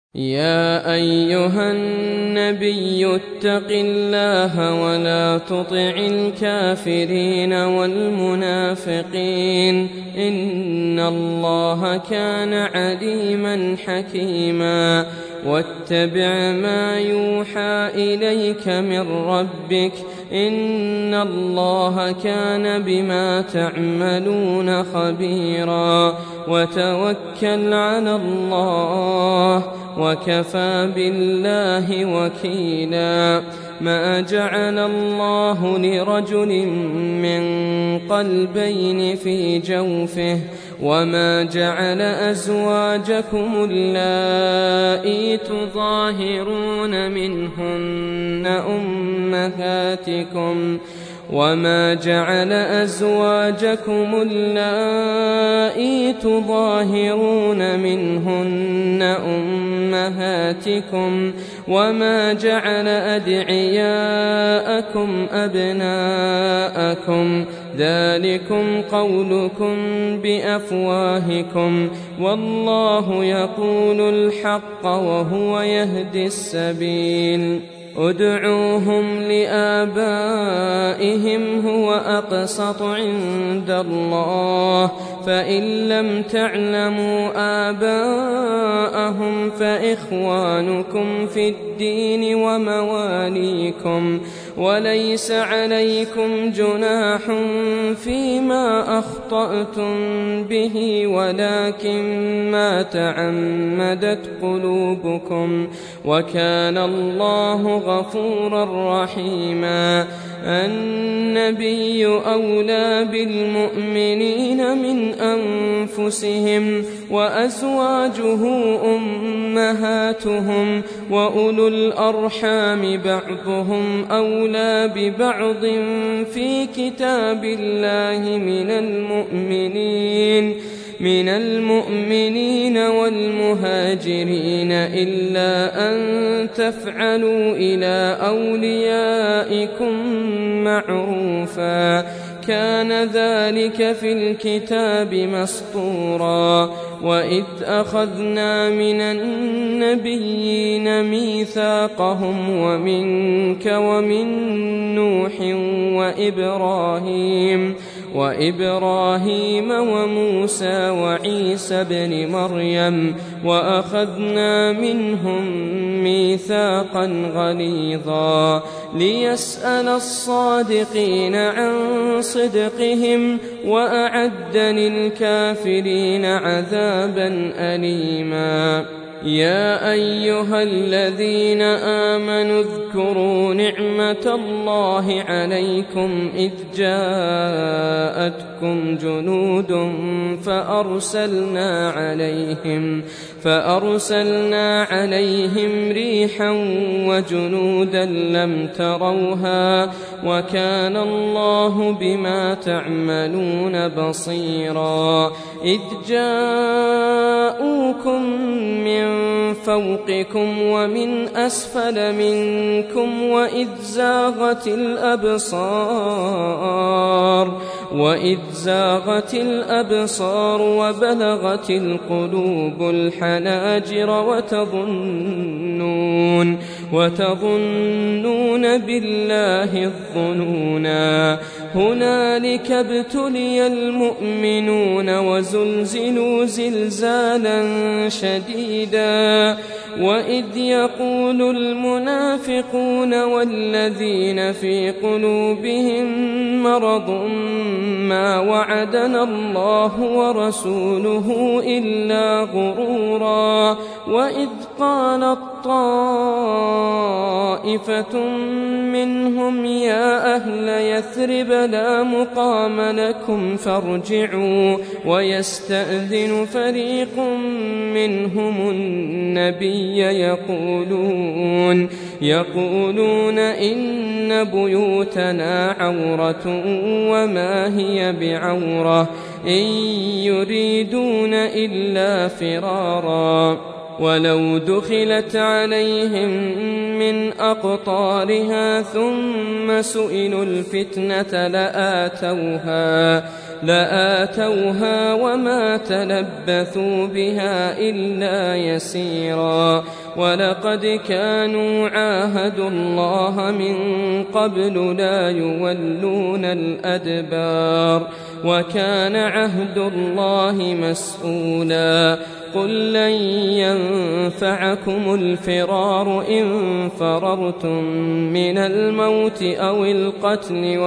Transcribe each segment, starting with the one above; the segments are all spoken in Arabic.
يا أيها النبي اتق الله ولا تطع الكافرين والمنافقين إن الله كان عليما حكيما واتبع ما يوحى إليك من ربك إن الله كان بما تعملون خبيرا وتوكل على الله وكفى بالله وكيلا ما جعل الله لرجل من قلبين في جوفه وما جعل أزواجكم اللائي تظاهرون منهن أمهاتكم وما جعل أزواجكم اللائي تظاهرون منهن أمهاتكم وما جعل أدعياءكم أبناءكم ذلكم قولكم بأفواهكم والله يقول الحق وهو يهدي السبيل ادعوهم لآبائهم هو أقسط عند الله فإن لم تعلموا آباءهم فإخوانكم في الدين ومواليكم وليس عليكم جناح فيما أخطأتم به ولكن ما تعمدت قلوبكم وكان الله غفورا رحيما النبي أولى بالمؤمنين من أنفسهم وأزواجه أمهاتهم وأولو الأرحام بعضهم أولى ببعض في كتاب الله من المؤمنين والمهاجرين إلا أن تفعلوا إلى أوليائكم معروفا كان ذلك في الكتاب مسطورا وإذ أخذنا من النبيين ميثاقهم ومنك ومن نوح وإبراهيم وموسى وعيسى بن مريم وأخذنا منهم ميثاقا غليظا ليسأل الصادقين عن صدقهم وأعد للكافرين عذابا أليما يا أيها الذين آمنوا اذكروا نعمة الله عليكم إذ جاءتكم جنود فأرسلنا عليهم ريحا وجنودا لم تروها وكان الله بما تعملون بصيرا إذ جاءوكم من فوقكم ومن أسفل منكم وإذ زاغت الأبصار وبلغت القلوب الحناجر وتظنون بالله الظنونا هنالك ابتلي المؤمنون وزلزلوا زلزالا شديدا وإذ يقول المنافقون والذين في قلوبهم مرض ما وعدنا الله ورسوله إلا غرورا وإذ قالت طائفة منهم يا أهل يثرب لا مقام لكم فارجعوا ويستأذن فريق منهم النبي يقولون إن بيوتنا عورة وما هي بعورة إن يريدون إلا فرارا ولو دخلت عليهم من أقطارها ثم سئلوا الفتنة لآتوها وما تلبثوا بها إلا يسيرا ولقد كانوا عاهدوا الله من قبل لا يولون الأدبار وكان عهد الله مسؤولا قل لن ينفعكم الفرار إن فررتم من الموت أو القتل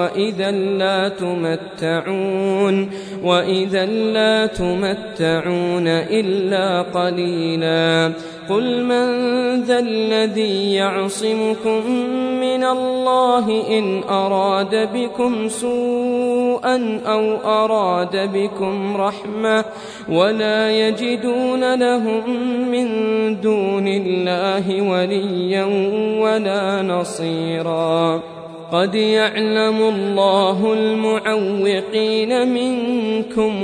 وإذا لا تمتعون إلا قليلا قل من ذا الذي يعصمكم من الله إن أراد بكم سوءا أو أراد بكم رحمة ولا يجدون لهم من دون الله وليا ولا نصيرا قد يعلم الله المعوقين منكم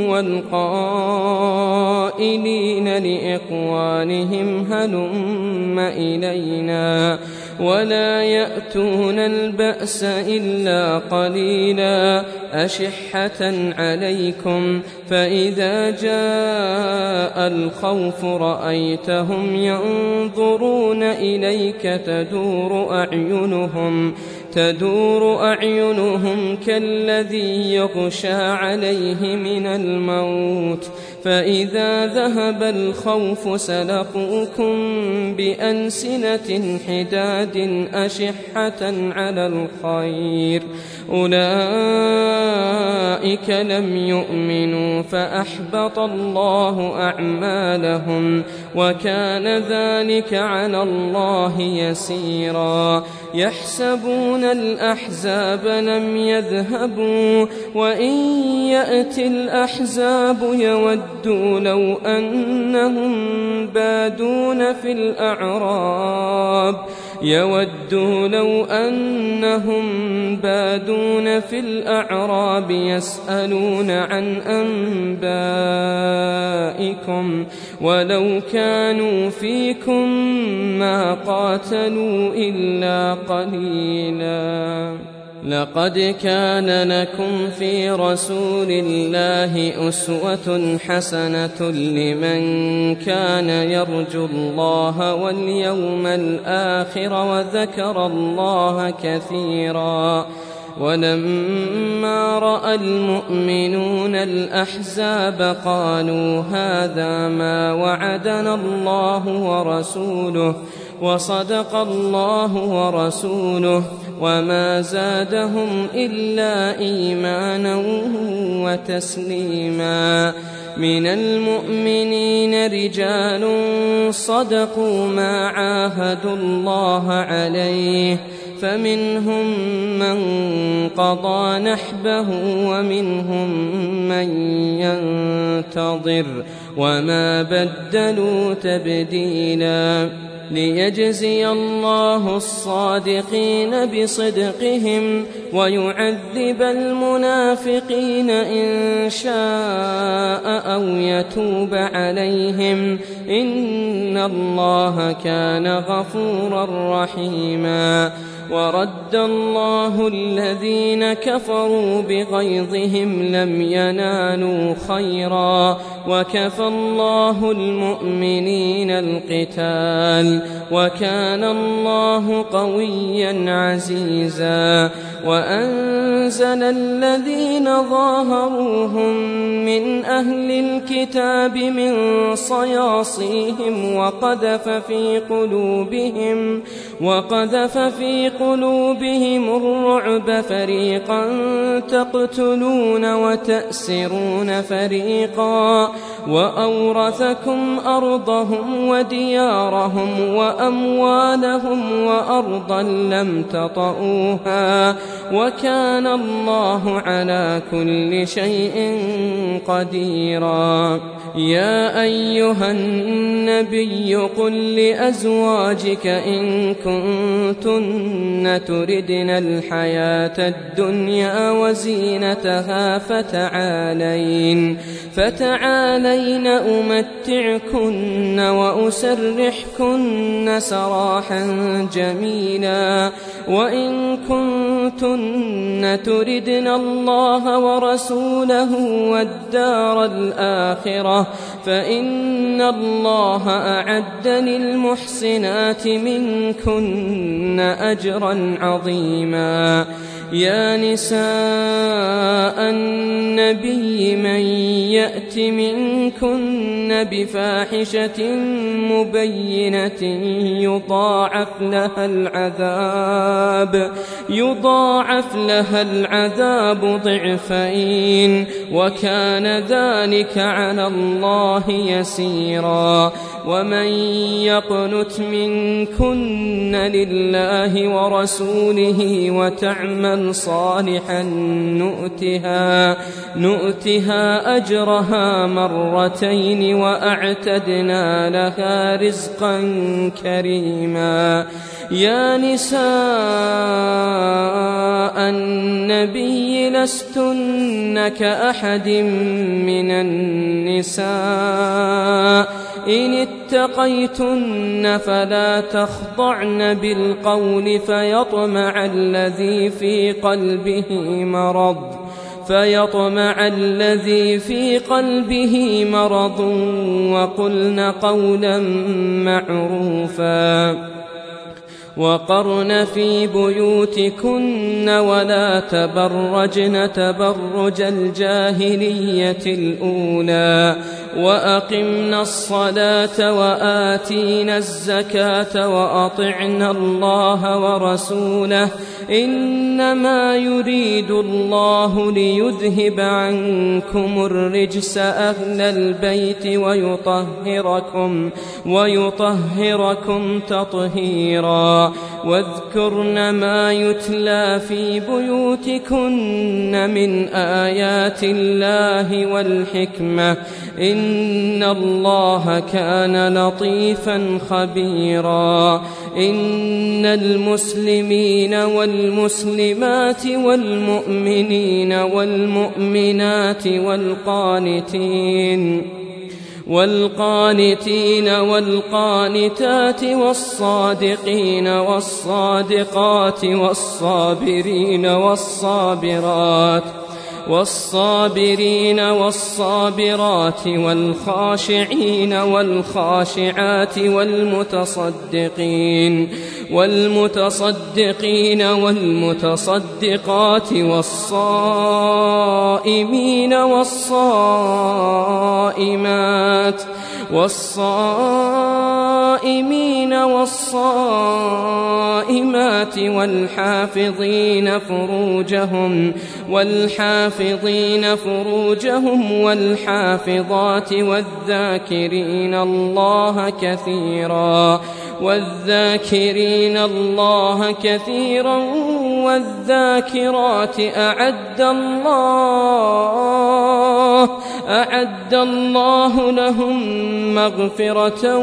والقائلين لإخوانهم هلم إلينا ولا يأتون البأس إلا قليلا أشحة عليكم فإذا جاء الخوف رأيتهم ينظرون إليك تدور أعينهم كالذي يغشى عليه من الموت فإذا ذهب الخوف سلقوكم بألسنة حداد أشحة على الخير أولئك لم يؤمنوا فأحبط الله أعمالهم وكان ذلك على الله يسيرا يحسبون الأحزاب لم يذهبوا وإن يأتي الأحزاب يودوا لو أنهم بادون في الأعراب يسألون عن أنبائكم ولو كانوا فيكم ما قاتلوا إلا قليلا لقد كان لكم في رسول الله أسوة حسنة لمن كان يرجو الله واليوم الآخر وذكر الله كثيرا ولما رأى المؤمنون الأحزاب قالوا هذا ما وعدنا الله ورسوله وصدق الله ورسوله وما زادهم إلا إيمانا وتسليما من المؤمنين رجال صدقوا ما عاهدوا الله عليه فمنهم من قضى نحبه ومنهم من ينتظر وما بدلوا تبديلا ليجزي الله الصادقين بصدقهم ويعذب المنافقين إن شاء أو يتوب عليهم إن الله كان غفورا رحيما ورد الله الذين كفروا بغيظهم لم ينالوا خيرا وكفى الله المؤمنين القتال وكان الله قويا عزيزا وأنزل الذين ظاهروهم من أهل الكتاب من صياصيهم وقذف في قلوبهم الرعب فريقا تقتلون وتأسرون فريقا وأورثكم أرضهم وديارهم وأموالهم وأرضا لم تطئوها وكان الله على كل شيء قديرا يا أيها النبي قل لأزواجك إن كنتن تردن الحياة الدنيا وزينتها فتعالين أمتعكن وأسرحكن سراحا جميلا وإن كنتن تردن الله ورسوله والدار الآخرة فإن الله أعد للمحسنات منكن أجرا عظيما. يا نساء النبي من يأت منكن بفاحشة مبينة يضاعف لها العذاب ضعفين وكان ذلك على الله يسيرا. ومن يقنت منكن لله ورسوله وتعمل صالحا نؤتها أجرها مرتين وأعتدنا لها رزقا كريما. يا نساء النبي لستن كأحد من النساء إن اتقيتن فلا تخضعن بالقول فيطمع الذي في قلبه مرض وقلن قولا معروفا. وقرن في بيوتكن ولا تبرجن تبرج الجاهلية الأولى وأقمنا الصلاة وآتينا الزكاة وأطعنا الله ورسوله إنما يريد الله ليذهب عنكم الرجس أهل البيت ويطهركم تطهيرا. واذكرن ما يتلى في بيوتكن من آيات الله والحكمة إن الله كان لطيفا خبيرا. إن المسلمين والمسلمات والمؤمنين والمؤمنات والقانتين والقانتات والصادقين والصادقات والصابرين والصابرات والخاشعين والخاشعات والمتصدقين والمتصدقات والصائمين والصائمات والحافظين فروجهم والحافظات والذاكرين الله كثيرا والذاكرات أعد الله لهم مغفرة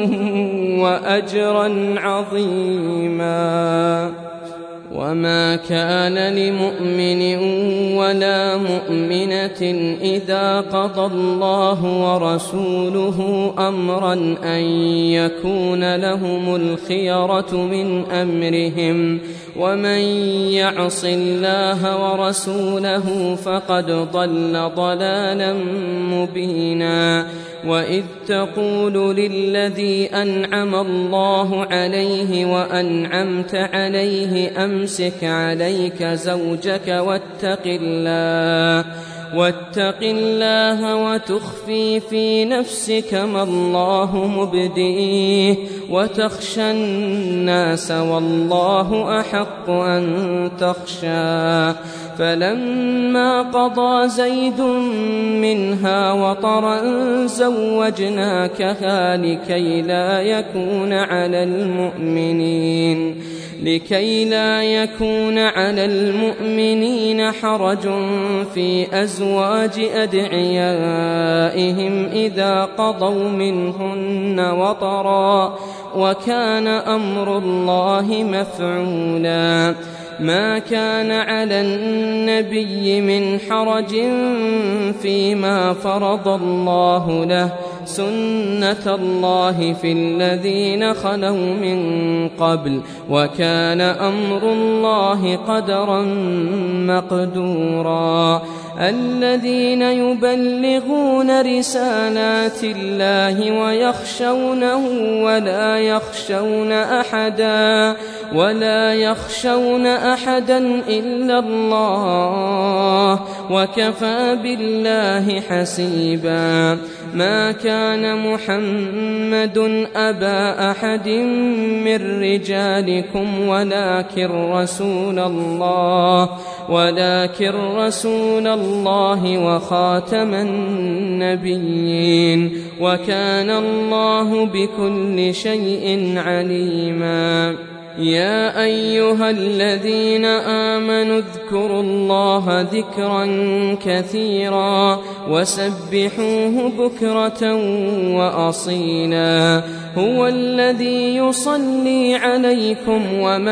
وأجرا عظيما. وما كان لمؤمن ولا مؤمنة إذا قضى الله ورسوله أمرا أن يكون لهم الخيرة من أمرهم ومن يعص الله ورسوله فقد ضل ضلالا مبينا. وإذ تقول للذي أنعم الله عليه وأنعمت عليه أمسك عليك زوجك واتق الله وتخفي في نفسك ما الله مبديه وتخشى الناس والله أحق أن تخشاه. فلما قضى زيد منها وطرا زوجناكها لكي لا يكون على المؤمنين حرج في أزواج أدعيائهم إذا قضوا منهن وطرا وكان أمر الله مفعولا. ما كان على النبي من حرج فيما فرض الله له سنة الله في الذين خلوا من قبل وكان أمر الله قدرا مقدورا الذين يبلغون رسالات الله ويخشونه ولا يخشون أحدا إلا الله وكفى بالله حسيبا ما كان محمد أبا أحد من رجالكم ولكن رسول الله وخاتم النبيين وكان الله بكل شيء عليما يا أيها الذين آمنوا اذكروا الله ذكرا كثيرا وسبحوه بكرة وأصيلا هو الذي يصلي عليكم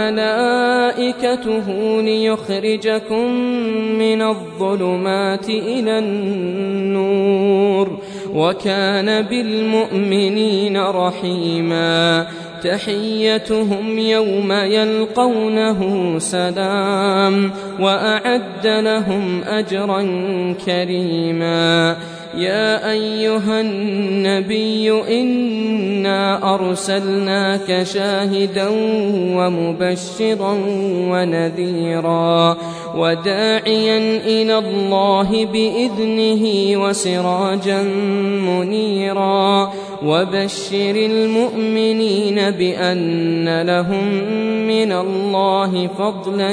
وملائكته ليخرجكم من الظلمات إلى النور وكان بالمؤمنين رحيما تحيتهم يوم يلقونه سلام وأعد لهم أجرا كريما يا أيها النبي إنا أرسلناك شاهدا ومبشرا ونذيرا وداعيا إلى الله بإذنه وسراجا منيرا وبشر المؤمنين بأن لهم من الله فضلا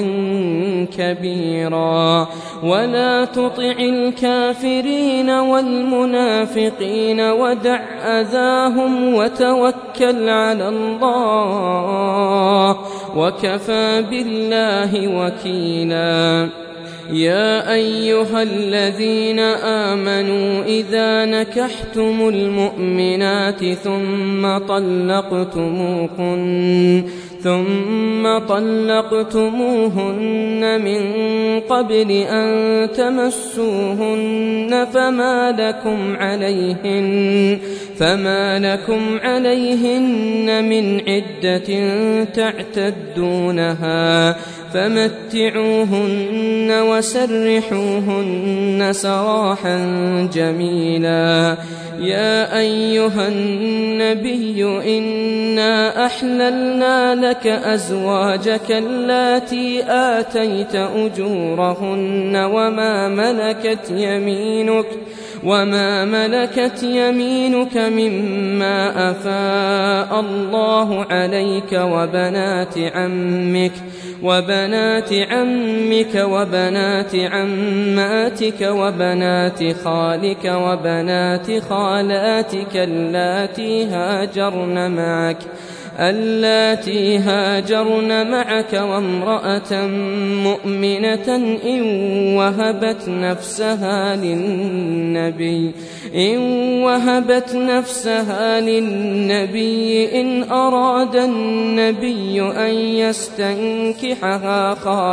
كبيرا ولا تطع الكافرين والمنافقين ودع أذاهم وتوكل على الله وكفى بالله وكيلا يا أيها الذين آمنوا إذا نكحتم المؤمنات ثم طلقتموهن من قبل أن تمسوهن فما لكم عليهن من عدة تعتدونها فمتعوهن وسرحوهن سراحا جميلا يا أيها النبي إنا أحللنا لك أزواجك اللاتي آتيت أجورهن وما ملكت يمينك مما أفاء الله عليك وبنات عمك وبنات عماتك وبنات خالك وبنات خالاتك اللاتي هاجرن معك وامرأة مؤمنة إن وهبت نفسها للنبي إن أراد النبي أن يستنكحها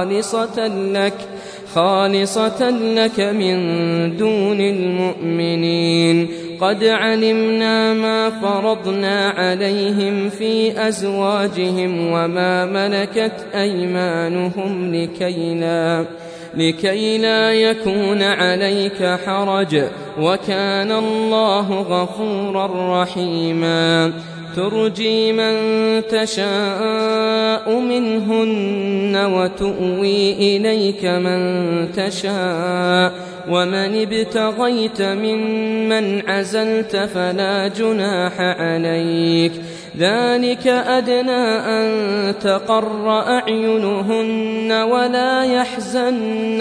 خالصة لك من دون المؤمنين قد علمنا ما فرضنا عليهم في أزواجهم وما ملكت أيمانهم لكي لا يكون عليك حرج وكان الله غفورا رحيما ترجي من تشاء منهن وتؤوي إليك من تشاء ومن ابتغيت ممن عزلت فلا جناح عليك ذلك أدنى أن تقر أعينهن ولا يحزن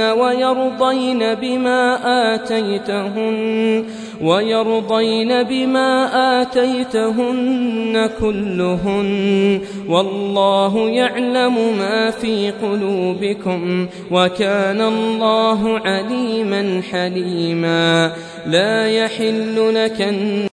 ويرضين بما آتيتهن كلهن والله يعلم ما في قلوبكم وكان الله عليما حليما لا يحل لك